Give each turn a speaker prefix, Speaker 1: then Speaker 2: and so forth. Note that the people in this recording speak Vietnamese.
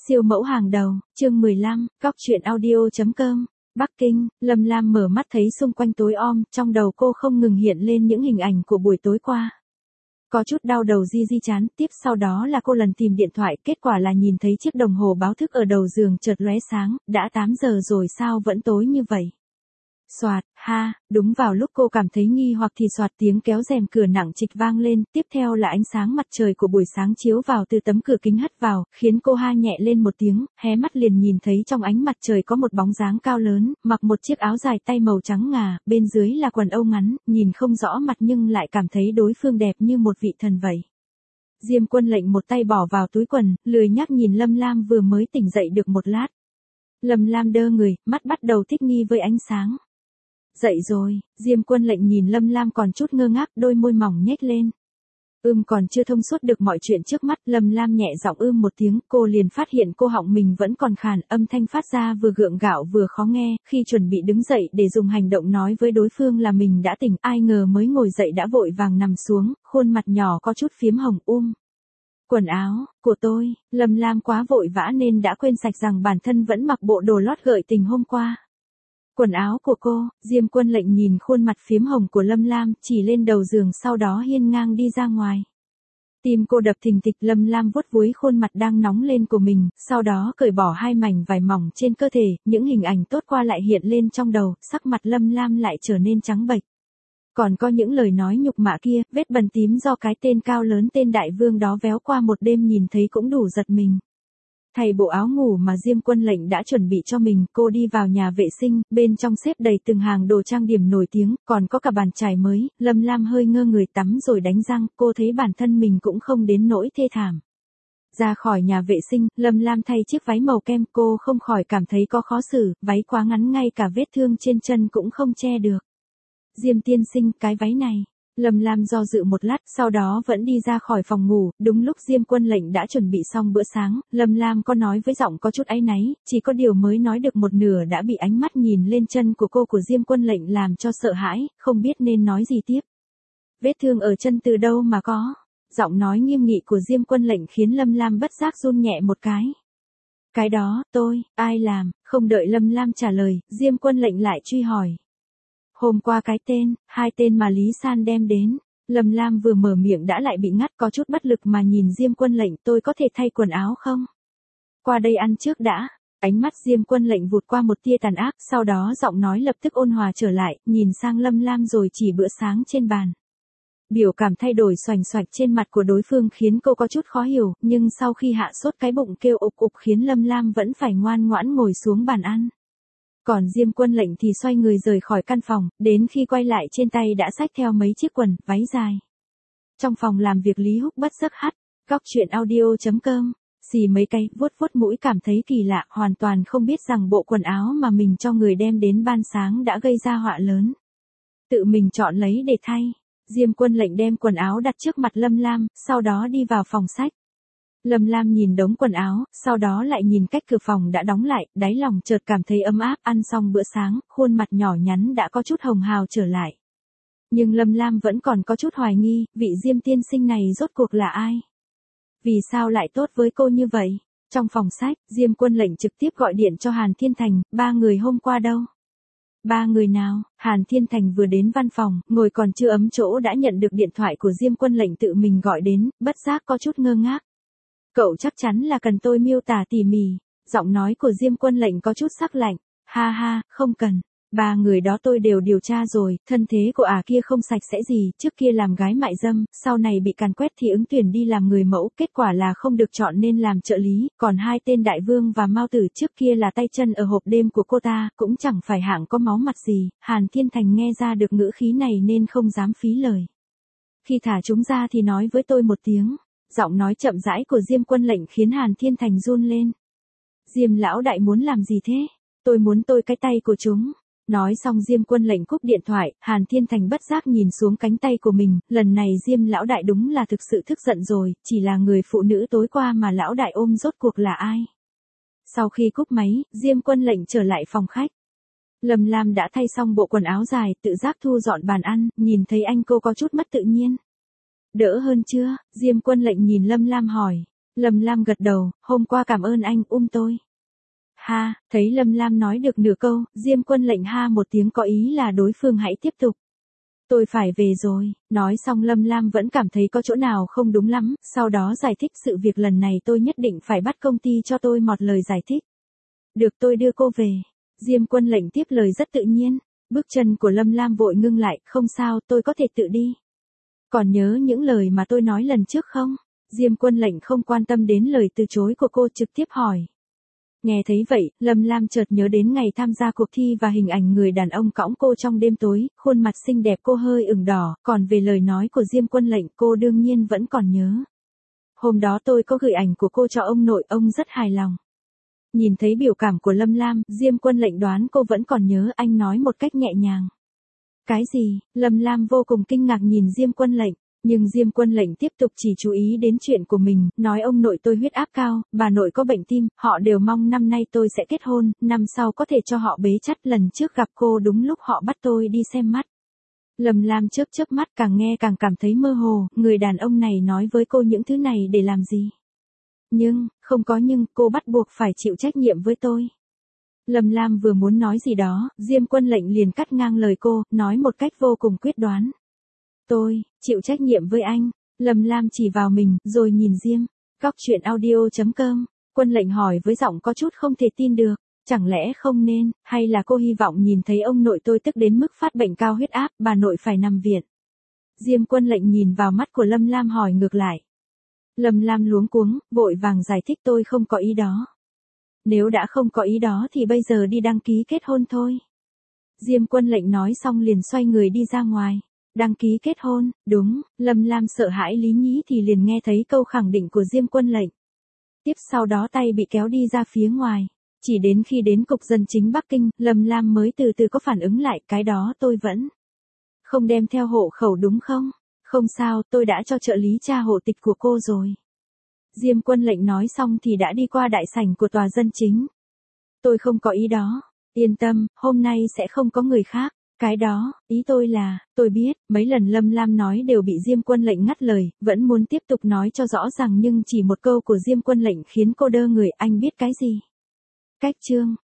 Speaker 1: Siêu mẫu hàng đầu, chương 15, Cóc truyện audio.com, Bắc Kinh, Lâm Lam mở mắt thấy xung quanh tối om, trong đầu cô không ngừng hiện lên những hình ảnh của buổi tối qua. Có chút đau đầu di chán, tiếp sau đó là cô lần tìm điện thoại, kết quả là nhìn thấy chiếc đồng hồ báo thức ở đầu giường chợt lóe sáng, đã 8 giờ rồi sao vẫn tối như vậy. Soạt, ha, đúng vào lúc cô cảm thấy nghi hoặc thì soạt tiếng kéo rèm cửa nặng trịch vang lên, tiếp theo là ánh sáng mặt trời của buổi sáng chiếu vào từ tấm cửa kính hắt vào, khiến cô ha nhẹ lên một tiếng, hé mắt liền nhìn thấy trong ánh mặt trời có một bóng dáng cao lớn, mặc một chiếc áo dài tay màu trắng ngà, bên dưới là quần âu ngắn, nhìn không rõ mặt nhưng lại cảm thấy đối phương đẹp như một vị thần vậy. Diêm Quân Lệnh một tay bỏ vào túi quần, lười nhác nhìn Lâm Lam vừa mới tỉnh dậy được một lát. Lâm Lam đơ người, mắt bắt đầu thích nghi với ánh sáng. Dậy rồi, Diêm Quân Lệnh nhìn Lâm Lam còn chút ngơ ngác, đôi môi mỏng nhếch lên. Còn chưa thông suốt được mọi chuyện trước mắt, Lâm Lam nhẹ giọng một tiếng, cô liền phát hiện cô họng mình vẫn còn khàn, âm thanh phát ra vừa gượng gạo vừa khó nghe, khi chuẩn bị đứng dậy để dùng hành động nói với đối phương là mình đã tỉnh, ai ngờ mới ngồi dậy đã vội vàng nằm xuống, khuôn mặt nhỏ có chút phím hồng. Quần áo của tôi, Lâm Lam quá vội vã nên đã quên sạch rằng bản thân vẫn mặc bộ đồ lót gợi tình hôm qua. Quần áo của cô, Diêm Quân Lệnh nhìn khuôn mặt phím hồng của Lâm Lam, chỉ lên đầu giường sau đó hiên ngang đi ra ngoài. Tim cô đập thình thịch, Lâm Lam vuốt vúi khuôn mặt đang nóng lên của mình, sau đó cởi bỏ hai mảnh vải mỏng trên cơ thể, những hình ảnh tốt qua lại hiện lên trong đầu, sắc mặt Lâm Lam lại trở nên trắng bệch. Còn có những lời nói nhục mạ kia, vết bầm tím do cái tên cao lớn tên đại vương đó véo qua một đêm nhìn thấy cũng đủ giật mình. Thay bộ áo ngủ mà Diêm Quân Lệnh đã chuẩn bị cho mình, cô đi vào nhà vệ sinh, bên trong xếp đầy từng hàng đồ trang điểm nổi tiếng, còn có cả bàn chải mới, Lâm Lam hơi ngơ người tắm rồi đánh răng, cô thấy bản thân mình cũng không đến nỗi thê thảm. Ra khỏi nhà vệ sinh, Lâm Lam thay chiếc váy màu kem, cô không khỏi cảm thấy có khó xử, váy quá ngắn ngay cả vết thương trên chân cũng không che được. Diêm tiên sinh, cái váy này. Lâm Lam do dự một lát, sau đó vẫn đi ra khỏi phòng ngủ, đúng lúc Diêm Quân Lệnh đã chuẩn bị xong bữa sáng, Lâm Lam có nói với giọng có chút áy náy, chỉ có điều mới nói được một nửa đã bị ánh mắt nhìn lên chân của cô của Diêm Quân Lệnh làm cho sợ hãi, không biết nên nói gì tiếp. Vết thương ở chân từ đâu mà có? Giọng nói nghiêm nghị của Diêm Quân Lệnh khiến Lâm Lam bất giác run nhẹ một cái. Cái đó, ai làm? Không đợi Lâm Lam trả lời, Diêm Quân Lệnh lại truy hỏi. Hôm qua hai tên mà Lý San đem đến. Lâm Lam vừa mở miệng đã lại bị ngắt, có chút bất lực mà nhìn Diêm Quân Lệnh, tôi có thể thay quần áo không? Qua đây ăn trước đã. Ánh mắt Diêm Quân Lệnh vụt qua một tia tàn ác, sau đó giọng nói lập tức ôn hòa trở lại, nhìn sang Lâm Lam rồi chỉ bữa sáng trên bàn. Biểu cảm thay đổi xoành xoạch trên mặt của đối phương khiến cô có chút khó hiểu, nhưng sau khi hạ sốt cái bụng kêu ục ục khiến Lâm Lam vẫn phải ngoan ngoãn ngồi xuống bàn ăn. Còn Diêm Quân Lệnh thì xoay người rời khỏi căn phòng, đến khi quay lại trên tay đã xách theo mấy chiếc quần, váy dài. Trong phòng làm việc Lý Húc bất giấc Cóc truyện audio.com, xì mấy cái, vuốt mũi cảm thấy kỳ lạ, hoàn toàn không biết rằng bộ quần áo mà mình cho người đem đến ban sáng đã gây ra họa lớn. Tự mình chọn lấy để thay. Diêm Quân Lệnh đem quần áo đặt trước mặt Lâm Lam, sau đó đi vào phòng sách. Lâm Lam nhìn đống quần áo, sau đó lại nhìn cách cửa phòng đã đóng lại, đáy lòng chợt cảm thấy ấm áp, ăn xong bữa sáng, khuôn mặt nhỏ nhắn đã có chút hồng hào trở lại. Nhưng Lâm Lam vẫn còn có chút hoài nghi, vị Diêm tiên sinh này rốt cuộc là ai? Vì sao lại tốt với cô như vậy? Trong phòng sách, Diêm Quân Lệnh trực tiếp gọi điện cho Hàn Thiên Thành, 3 người hôm qua đâu? 3 người nào? Hàn Thiên Thành vừa đến văn phòng, ngồi còn chưa ấm chỗ đã nhận được điện thoại của Diêm Quân Lệnh tự mình gọi đến, bất giác có chút ngơ ngác. Cậu chắc chắn là cần tôi miêu tả tỉ mỉ. Giọng nói của Diêm Quân Lệnh có chút sắc lạnh. Ha, không cần. 3 người đó tôi đều điều tra rồi, thân thế của kia không sạch sẽ gì, trước kia làm gái mại dâm, sau này bị càn quét thì ứng tuyển đi làm người mẫu, kết quả là không được chọn nên làm trợ lý, còn hai tên Đại Vương và Mao Tử trước kia là tay chân ở hộp đêm của cô ta, cũng chẳng phải hạng có máu mặt gì. Hàn Thiên Thành nghe ra được ngữ khí này nên không dám phí lời. Khi thả chúng ra thì nói với tôi một tiếng. Giọng nói chậm rãi của Diêm Quân Lệnh khiến Hàn Thiên Thành run lên. Diêm lão đại muốn làm gì thế? Tôi muốn cái tay của chúng. Nói xong Diêm Quân Lệnh cúp điện thoại, Hàn Thiên Thành bất giác nhìn xuống cánh tay của mình, lần này Diêm lão đại đúng là thực sự tức giận rồi, chỉ là người phụ nữ tối qua mà lão đại ôm rốt cuộc là ai? Sau khi cúp máy, Diêm Quân Lệnh trở lại phòng khách. Lâm Lam đã thay xong bộ quần áo dài, tự giác thu dọn bàn ăn, nhìn thấy anh cô có chút mất tự nhiên. Đỡ hơn chưa? Diêm Quân Lệnh nhìn Lâm Lam hỏi. Lâm Lam gật đầu, hôm qua cảm ơn anh tôi. Ha, thấy Lâm Lam nói được nửa câu, Diêm Quân lệnh ha một tiếng có ý là đối phương hãy tiếp tục. Tôi phải về rồi, nói xong Lâm Lam vẫn cảm thấy có chỗ nào không đúng lắm, sau đó giải thích sự việc lần này tôi nhất định phải bắt công ty cho tôi một lời giải thích. Được tôi đưa cô về. Diêm Quân lệnh tiếp lời rất tự nhiên, bước chân của Lâm Lam vội ngưng lại, không sao tôi có thể tự đi. Còn nhớ những lời mà tôi nói lần trước không? Diêm Quân lệnh không quan tâm đến lời từ chối của cô trực tiếp hỏi. Nghe thấy vậy, Lâm Lam chợt nhớ đến ngày tham gia cuộc thi và hình ảnh người đàn ông cõng cô trong đêm tối, khuôn mặt xinh đẹp cô hơi ửng đỏ, còn về lời nói của Diêm Quân lệnh cô đương nhiên vẫn còn nhớ. Hôm đó tôi có gửi ảnh của cô cho ông nội, ông rất hài lòng. Nhìn thấy biểu cảm của Lâm Lam, Diêm Quân lệnh đoán cô vẫn còn nhớ, anh nói một cách nhẹ nhàng. Cái gì? Lâm Lam vô cùng kinh ngạc nhìn Diêm Quân lệnh. Nhưng Diêm Quân lệnh tiếp tục chỉ chú ý đến chuyện của mình, nói ông nội tôi huyết áp cao, bà nội có bệnh tim, họ đều mong năm nay tôi sẽ kết hôn, năm sau có thể cho họ bế chắt, lần trước gặp cô đúng lúc họ bắt tôi đi xem mắt. Lâm Lam chớp chớp mắt, càng nghe càng cảm thấy mơ hồ, người đàn ông này nói với cô những thứ này để làm gì? Nhưng, không có nhưng, cô bắt buộc phải chịu trách nhiệm với tôi. Lâm Lam vừa muốn nói gì đó, Diêm Quân lệnh liền cắt ngang lời cô, nói một cách vô cùng quyết đoán. Tôi, chịu trách nhiệm với anh. Lâm Lam chỉ vào mình, rồi nhìn Diêm. Góc chuyện audio.com. Quân lệnh hỏi với giọng có chút không thể tin được. Chẳng lẽ không nên, hay là cô hy vọng nhìn thấy ông nội tôi tức đến mức phát bệnh cao huyết áp, bà nội phải nằm viện. Diêm Quân lệnh nhìn vào mắt của Lâm Lam hỏi ngược lại. Lâm Lam luống cuống, vội vàng giải thích tôi không có ý đó. Nếu đã không có ý đó thì bây giờ đi đăng ký kết hôn thôi. Diêm Quân lệnh nói xong liền xoay người đi ra ngoài. Đăng ký kết hôn, đúng, Lâm Lam sợ hãi lý nhí thì liền nghe thấy câu khẳng định của Diêm Quân lệnh. Tiếp sau đó tay bị kéo đi ra phía ngoài. Chỉ đến khi đến cục dân chính Bắc Kinh, Lâm Lam mới từ từ có phản ứng lại, cái đó tôi vẫn không đem theo hộ khẩu đúng không? Không sao, tôi đã cho trợ lý tra hộ tịch của cô rồi. Diêm Quân lệnh nói xong thì đã đi qua đại sảnh của tòa dân chính. Tôi không có ý đó, yên tâm, hôm nay sẽ không có người khác. Cái đó, ý tôi là, tôi biết, mấy lần Lâm Lam nói đều bị Diêm Quân lệnh ngắt lời, vẫn muốn tiếp tục nói cho rõ ràng nhưng chỉ một câu của Diêm Quân lệnh khiến cô đơ người, anh biết cái gì? Cách chương.